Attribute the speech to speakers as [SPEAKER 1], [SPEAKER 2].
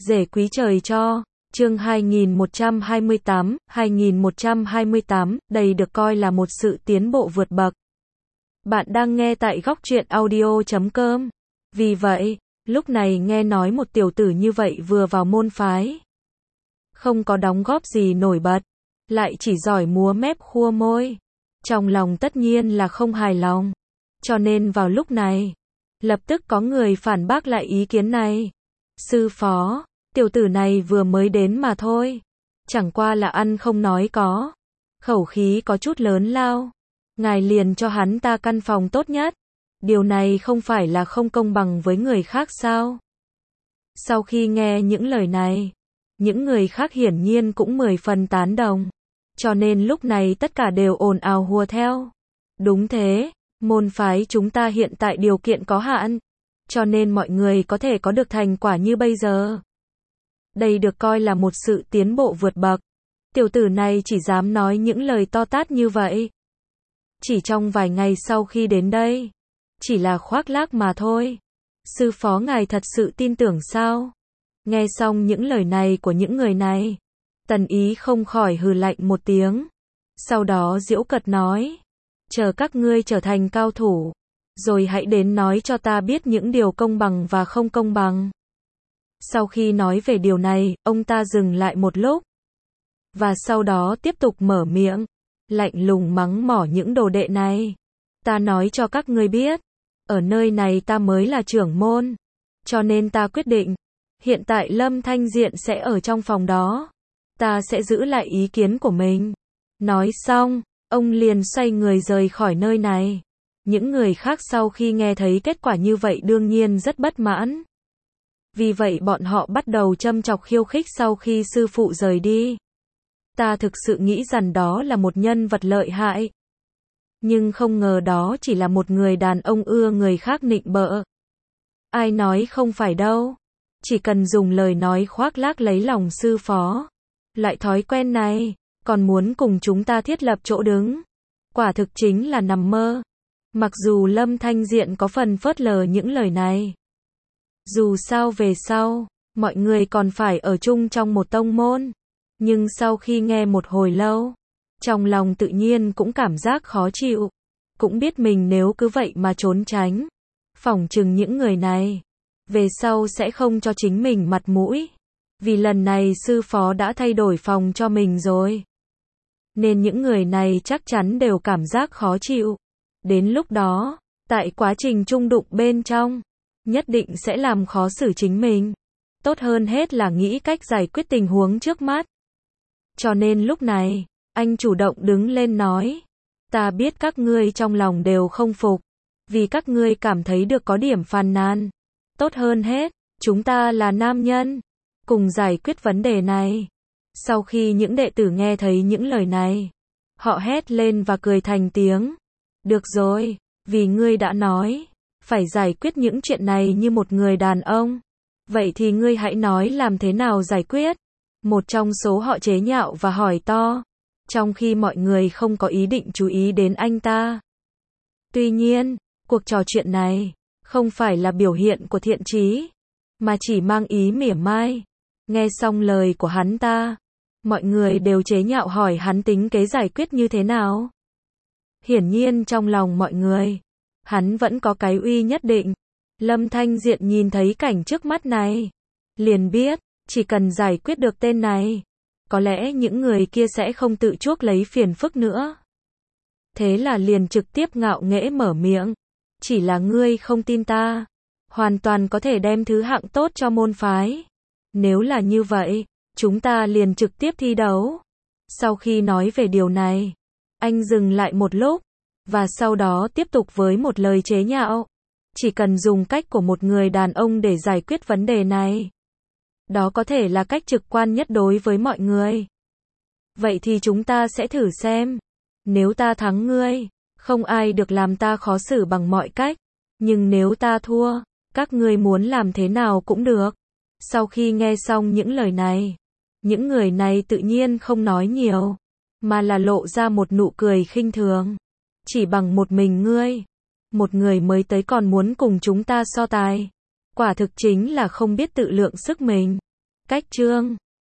[SPEAKER 1] Rể quý trời cho. Chương 2128, đây được coi là một sự tiến bộ vượt bậc. Bạn đang nghe tại góc truyện audio.com. Vì vậy, lúc này nghe nói một tiểu tử như vậy vừa vào môn phái, không có đóng góp gì nổi bật, lại chỉ giỏi múa mép khua môi, trong lòng tất nhiên là không hài lòng. Cho nên vào lúc này, lập tức có người phản bác lại ý kiến này. Sư phó, tiểu tử này vừa mới đến mà thôi, chẳng qua là ăn không nói có, khẩu khí có chút lớn lao, ngài liền cho hắn ta căn phòng tốt nhất, điều này không phải là không công bằng với người khác sao? Sau khi nghe những lời này, những người khác hiển nhiên cũng 10 phần tán đồng, cho nên lúc này tất cả đều ồn ào hùa theo. Đúng thế, môn phái chúng ta hiện tại điều kiện có hạn, cho nên mọi người có thể có được thành quả như bây giờ. Đây được coi là một sự tiến bộ vượt bậc. Tiểu tử này chỉ dám nói những lời to tát như vậy. Chỉ trong vài ngày sau khi đến đây, chỉ là khoác lác mà thôi. Sư phó ngài thật sự tin tưởng sao? Nghe xong những lời này của những người này, Tần Ý không khỏi hừ lạnh một tiếng. Sau đó giễu cợt nói, chờ các ngươi trở thành cao thủ, rồi hãy đến nói cho ta biết những điều công bằng và không công bằng. Sau khi nói về điều này, ông ta dừng lại một lúc, và sau đó tiếp tục mở miệng, lạnh lùng mắng mỏ những đồ đệ này. Ta nói cho các ngươi biết, ở nơi này ta mới là trưởng môn, cho nên ta quyết định, hiện tại Lâm Thanh Diện sẽ ở trong phòng đó, ta sẽ giữ lại ý kiến của mình. Nói xong, ông liền xoay người rời khỏi nơi này. Những người khác sau khi nghe thấy kết quả như vậy đương nhiên rất bất mãn. Vì vậy bọn họ bắt đầu châm chọc khiêu khích sau khi sư phụ rời đi. Ta thực sự nghĩ rằng đó là một nhân vật lợi hại, nhưng không ngờ đó chỉ là một người đàn ông ưa người khác nịnh bợ. Ai nói không phải đâu, chỉ cần dùng lời nói khoác lác lấy lòng sư phó. Loại thói quen này, còn muốn cùng chúng ta thiết lập chỗ đứng, quả thực chính là nằm mơ. Mặc dù Lâm Thanh Diện có phần phớt lờ những lời này, dù sao về sau, mọi người còn phải ở chung trong một tông môn, nhưng sau khi nghe một hồi lâu, trong lòng tự nhiên cũng cảm giác khó chịu, cũng biết mình nếu cứ vậy mà trốn tránh, phỏng chừng những người này, về sau sẽ không cho chính mình mặt mũi, vì lần này sư phó đã thay đổi phòng cho mình rồi. Nên những người này chắc chắn đều cảm giác khó chịu. Đến lúc đó, tại quá trình chung đụng bên trong, nhất định sẽ làm khó xử chính mình. Tốt hơn hết là nghĩ cách giải quyết tình huống trước mắt. Cho nên lúc này, anh chủ động đứng lên nói, ta biết các ngươi trong lòng đều không phục, vì các ngươi cảm thấy được có điểm phàn nàn. Tốt hơn hết, chúng ta là nam nhân, cùng giải quyết vấn đề này. Sau khi những đệ tử nghe thấy những lời này, họ hét lên và cười thành tiếng. Được rồi, vì ngươi đã nói, phải giải quyết những chuyện này như một người đàn ông. Vậy thì ngươi hãy nói làm thế nào giải quyết? Một trong số họ chế nhạo và hỏi to, trong khi mọi người không có ý định chú ý đến anh ta. Tuy nhiên, cuộc trò chuyện này, không phải là biểu hiện của thiện chí, mà chỉ mang ý mỉa mai. Nghe xong lời của hắn ta, mọi người đều chế nhạo hỏi hắn tính kế giải quyết như thế nào. Hiển nhiên trong lòng mọi người, hắn vẫn có cái uy nhất định. Lâm Thanh Diện nhìn thấy cảnh trước mắt này, liền biết, chỉ cần giải quyết được tên này, có lẽ những người kia sẽ không tự chuốc lấy phiền phức nữa. Thế là liền trực tiếp ngạo nghễ mở miệng, chỉ là ngươi không tin ta, hoàn toàn có thể đem thứ hạng tốt cho môn phái. Nếu là như vậy, chúng ta liền trực tiếp thi đấu. Sau khi nói về điều này, anh dừng lại một lúc, và sau đó tiếp tục với một lời chế nhạo. Chỉ cần dùng cách của một người đàn ông để giải quyết vấn đề này, đó có thể là cách trực quan nhất đối với mọi người. Vậy thì chúng ta sẽ thử xem. Nếu ta thắng ngươi, không ai được làm ta khó xử bằng mọi cách. Nhưng nếu ta thua, các ngươi muốn làm thế nào cũng được. Sau khi nghe xong những lời này, những người này tự nhiên không nói nhiều, mà là lộ ra một nụ cười khinh thường. Chỉ bằng một mình ngươi, một người mới tới còn muốn cùng chúng ta so tài. Quả thực chính là không biết tự lượng sức mình. Cách chương